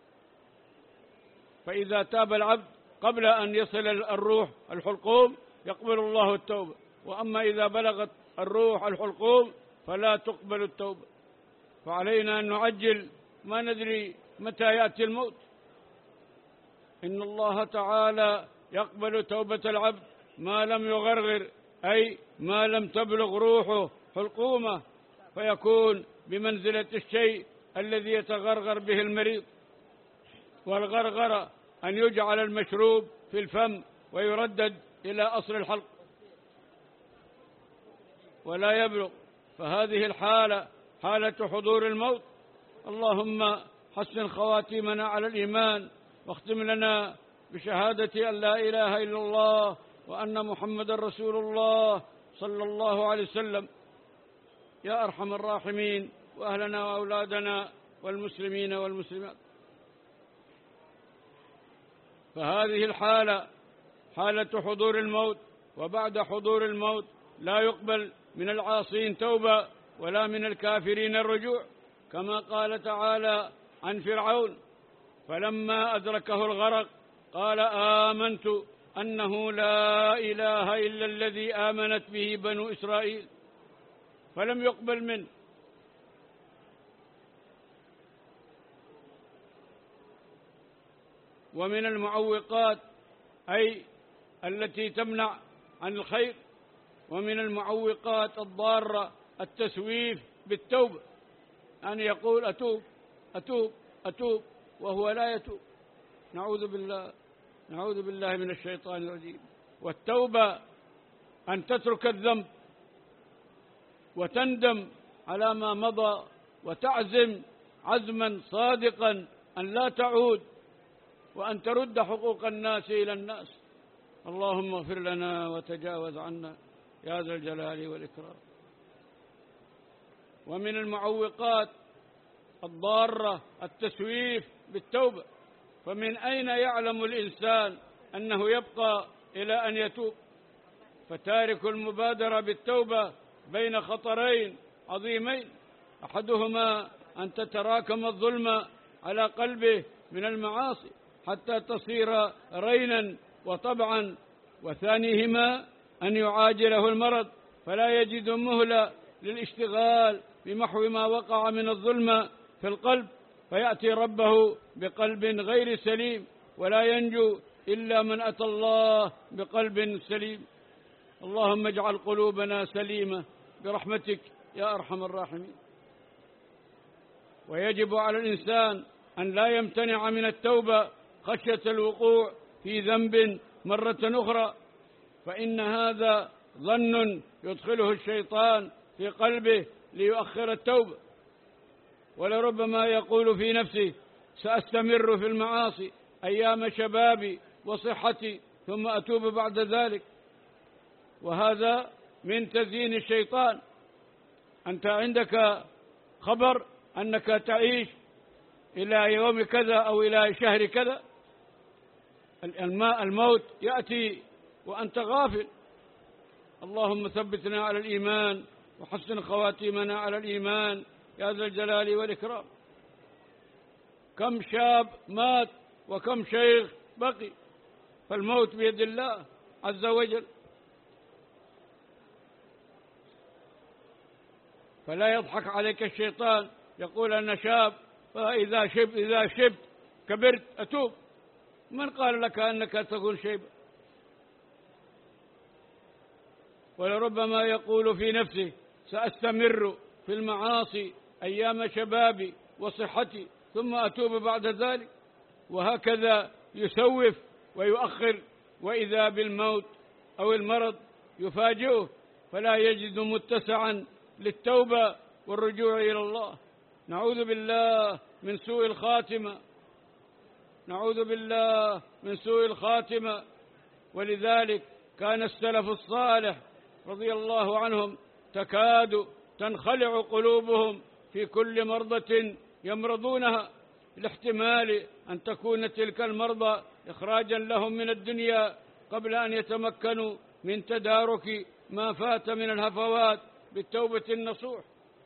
فإذا تاب العبد قبل أن يصل الروح الحلقوم يقبل الله التوبة، وأما إذا بلغت الروح الحلقوم فلا تقبل التوبة. فعلينا أن نعجل، ما ندري متى يأتي الموت. إن الله تعالى يقبل توبة العبد ما لم يغرغر، أي ما لم تبلغ روحه حلقومه، فيكون بمنزلة الشيء الذي يتغرغر به المريض. والغرغرة أن يجعل المشروب في الفم ويردد إلى أصل الحلق ولا يبلغ، فهذه الحالة حالة حضور الموت. اللهم حسن خواتيمنا على الإيمان، واختم لنا بشهادة أن لا إله إلا الله وأن محمد رسول الله صلى الله عليه وسلم يا أرحم الراحمين، وأهلنا وأولادنا والمسلمين والمسلمات. فهذه الحالة حالة حضور الموت، وبعد حضور الموت لا يقبل من العاصين توبة ولا من الكافرين الرجوع، كما قال تعالى عن فرعون: فلما أدركه الغرق قال آمنت أنه لا إله إلا الذي آمنت به بنو إسرائيل، فلم يقبل منه. ومن المعوقات أي التي تمنع عن الخير، ومن المعوقات الضارة التسويف بالتوبة، أن يقول أتوب أتوب أتوب وهو لا يتوب. نعوذ بالله نعوذ بالله من الشيطان الرجيم. والتوبة أن تترك الذنب وتندم على ما مضى، وتعزم عزما صادقا أن لا تعود، وأن ترد حقوق الناس إلى الناس. اللهم اغفر لنا وتجاوز عنا يا ذا الجلال والإكرام. ومن المعوقات الضارة التسويف بالتوبة، فمن أين يعلم الإنسان أنه يبقى إلى أن يتوب؟ فتارك المبادرة بالتوبة بين خطرين عظيمين، أحدهما أن تتراكم الظلم على قلبه من المعاصي حتى تصير رينا وطبعا، وثانيهما أن يعاجله المرض فلا يجد مهلة للاشتغال بمحو ما وقع من الظلم في القلب، فيأتي ربه بقلب غير سليم، ولا ينجو إلا من أتى الله بقلب سليم. اللهم اجعل قلوبنا سليمة برحمتك يا أرحم الراحمين. ويجب على الإنسان أن لا يمتنع من التوبة خشية الوقوع في ذنب مرة أخرى، فإن هذا ظن يدخله الشيطان في قلبه ليؤخر التوبة. ولربما يقول في نفسه سأستمر في المعاصي أيام شبابي وصحتي ثم أتوب بعد ذلك، وهذا من تزيين الشيطان. أنت عندك خبر أنك تعيش إلى يوم كذا أو إلى شهر كذا، الموت يأتي وأنت غافل. اللهم ثبتنا على الإيمان وحسن خواتيمنا على الإيمان يا ذا الجلال والإكرام. كم شاب مات وكم شيخ بقي، فالموت بيد الله عز وجل. فلا يضحك عليك الشيطان يقول أنا شاب فإذا شبت إذا شبت كبرت أتوب. من قال لك أنك تكون شيبا؟ ولربما يقول في نفسه سأستمر في المعاصي أيام شبابي وصحتي ثم أتوب بعد ذلك، وهكذا يسوف ويؤخر، وإذا بالموت أو المرض يفاجئه فلا يجد متسعا للتوبة والرجوع إلى الله. نعوذ بالله من سوء الخاتمة، نعوذ بالله من سوء الخاتمة. ولذلك كان السلف الصالح رضي الله عنهم تكاد تنخلع قلوبهم في كل مرضى يمرضونها، لاحتمال أن تكون تلك المرضى إخراجا لهم من الدنيا قبل أن يتمكنوا من تدارك ما فات من الهفوات بالتوبة النصوح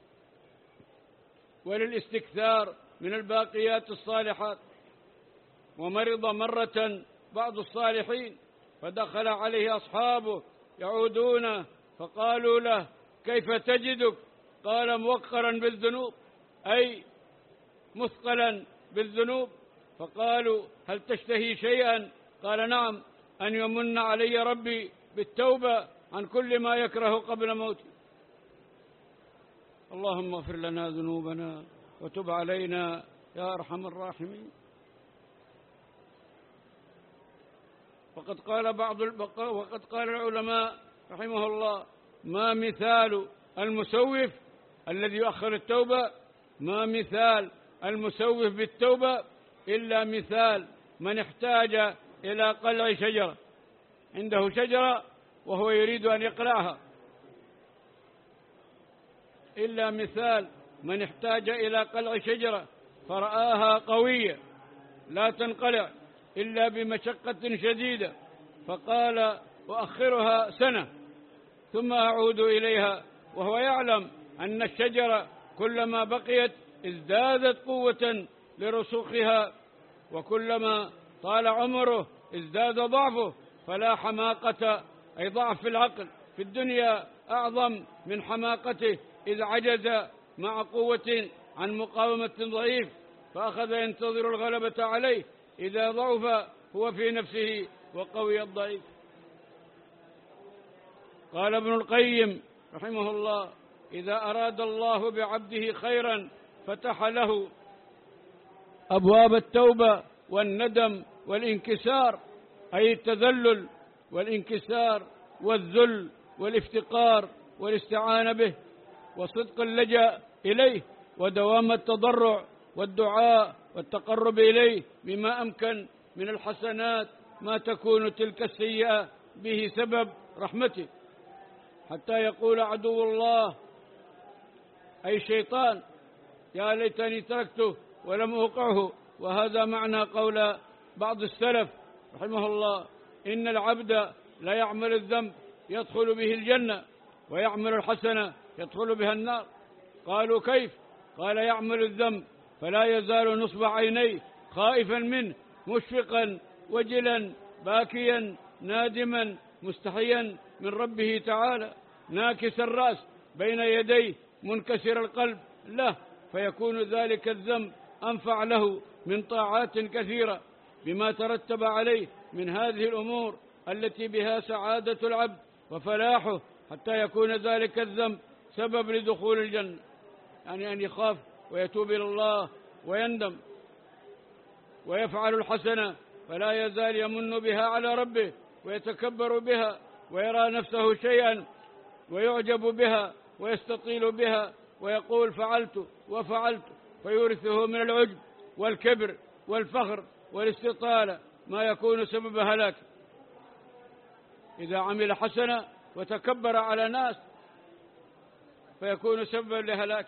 وللاستكثار من الباقيات الصالحات. ومرض مرة بعض الصالحين فدخل عليه أصحابه يعودون فقالوا له كيف تجدك؟ قال موقرا بالذنوب، أي مثقلا بالذنوب. فقالوا هل تشتهي شيئا؟ قال نعم، أن يمن علي ربي بالتوبة عن كل ما يكره قبل موتي. اللهم اغفر لنا ذنوبنا وتب علينا يا أرحم الراحمين. وقد قال بعض وقد قال العلماء رحمه الله ما مثال المسوف الذي يؤخر التوبة، ما مثال المسوف بالتوبة إلا مثال من احتاج إلى قلع شجرة، عنده شجرة وهو يريد أن يقلعها، إلا مثال من احتاج إلى قلع شجرة فرآها قوية لا تنقلع إلا بمشقة شديدة، فقال وأخرها سنة ثم أعود إليها، وهو يعلم أن الشجرة كلما بقيت ازدادت قوة لرسوخها، وكلما طال عمره ازداد ضعفه. فلا حماقة، أي ضعف في العقل في الدنيا أعظم من حماقته إذ عجز مع قوة عن مقاومة ضعيف فأخذ ينتظر الغلبة عليه إذا ضعف هو في نفسه وقوي الضعيف. قال ابن القيم رحمه الله إذا أراد الله بعبده خيرا فتح له أبواب التوبة والندم والانكسار، أي التذلل والانكسار والذل والافتقار والاستعانة به وصدق اللجأ إليه ودوام التضرع والدعاء والتقرب إليه بما أمكن من الحسنات ما تكون تلك السيئة به سبب رحمته، حتى يقول عدو الله أي الشيطان يا ليتني تركته ولم أوقعه. وهذا معنى قول بعض السلف رحمه الله إن العبد لا يعمل الذنب يدخل به الجنة ويعمل الحسنة يدخل بها النار. قالوا كيف؟ قال يعمل الذنب فلا يزال نصب عينيه خائفا منه مشفقا وجلا باكيا نادما مستحيا من ربه تعالى ناكس الرأس بين يديه منكسر القلب له، فيكون ذلك الذنب أنفع له من طاعات كثيرة بما ترتب عليه من هذه الأمور التي بها سعادة العبد وفلاحه، حتى يكون ذلك الذنب سبب لدخول الجنة، يعني أن يخاف ويتوب إلى الله ويندم ويفعل الحسنة فلا يزال يمن بها على ربه ويتكبر بها ويرى نفسه شيئا ويعجب بها ويستطيل بها ويقول فعلت وفعلت، فيورثه من العجب والكبر والفخر والاستطالة ما يكون سبب هلاك. إذا عمل حسنة وتكبر على ناس فيكون سببا لهلاك.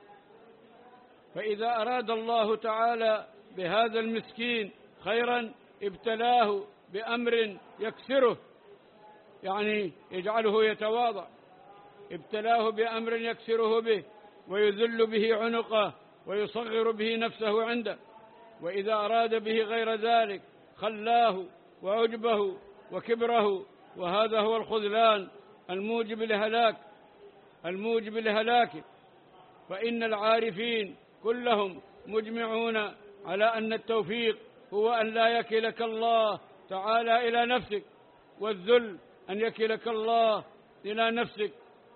فإذا أراد الله تعالى بهذا المسكين خيرا ابتلاه بأمر يكسره، يعني يجعله يتواضع، ابتلاه بأمر يكسره به ويذل به عنقه ويصغر به نفسه عنده. وإذا أراد به غير ذلك خلاه وعجبه وكبره، وهذا هو الخذلان الموجب لهلاك الموجب لهلاكه. فإن العارفين كلهم مجمعون على أن التوفيق هو أن لا يكلك الله تعالى إلى نفسك، والذل أن يكلك الله إلى نفسك.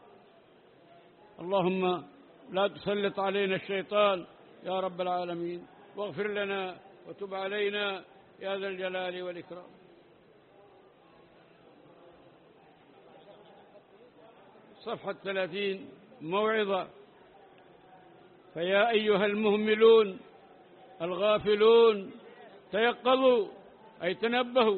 اللهم لا تسلط علينا الشيطان يا رب العالمين، واغفر لنا وتب علينا يا ذا الجلال والإكرام. صفحة ثلاثين موعظة. فيا أيها المهملون الغافلون تيقظوا، أي تنبهوا،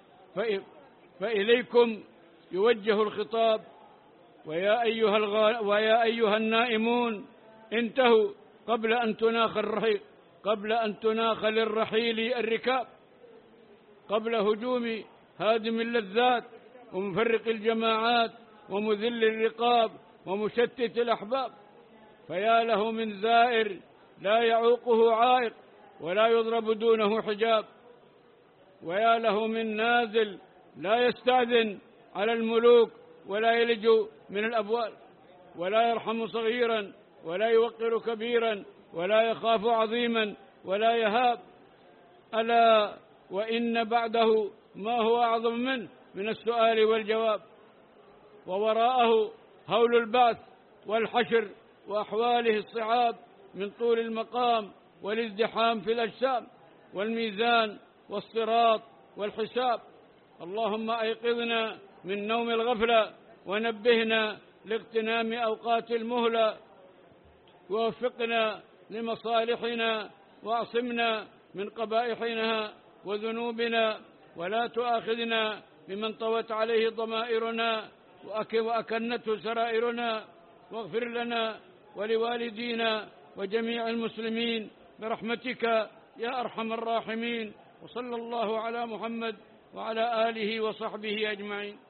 فإليكم يوجه الخطاب. ويا أيها, الغ... ويا أيها النائمون انتهوا قبل أن تناخ الرحيل قبل أن تناخ للرحيل الركاب، قبل هجوم هادم اللذات ومفرق الجماعات ومذل الرقاب ومشتت الأحباب. فيا له من زائر لا يعوقه عائق ولا يضرب دونه حجاب، ويا له من نازل لا يستأذن على الملوك ولا يلج من الأبواب، ولا يرحم صغيرا ولا يوقر كبيرا ولا يخاف عظيما ولا يهاب. ألا وإن بعده ما هو أعظم منه من السؤال والجواب، ووراءه هول البعث والحشر وأحواله الصعاب من طول المقام والازدحام في الأجسام والميزان والصراط والحساب. اللهم أيقظنا من نوم الغفلة ونبهنا لاغتنام أوقات المهلة، ووفقنا لمصالحنا واعصمنا من قبائحنا وذنوبنا، ولا تؤاخذنا بمن طوت عليه ضمائرنا وأكنته سرائرنا، واغفر لنا ولوالدينا وجميع المسلمين برحمتك يا أرحم الراحمين. وصلى الله على محمد وعلى آله وصحبه أجمعين.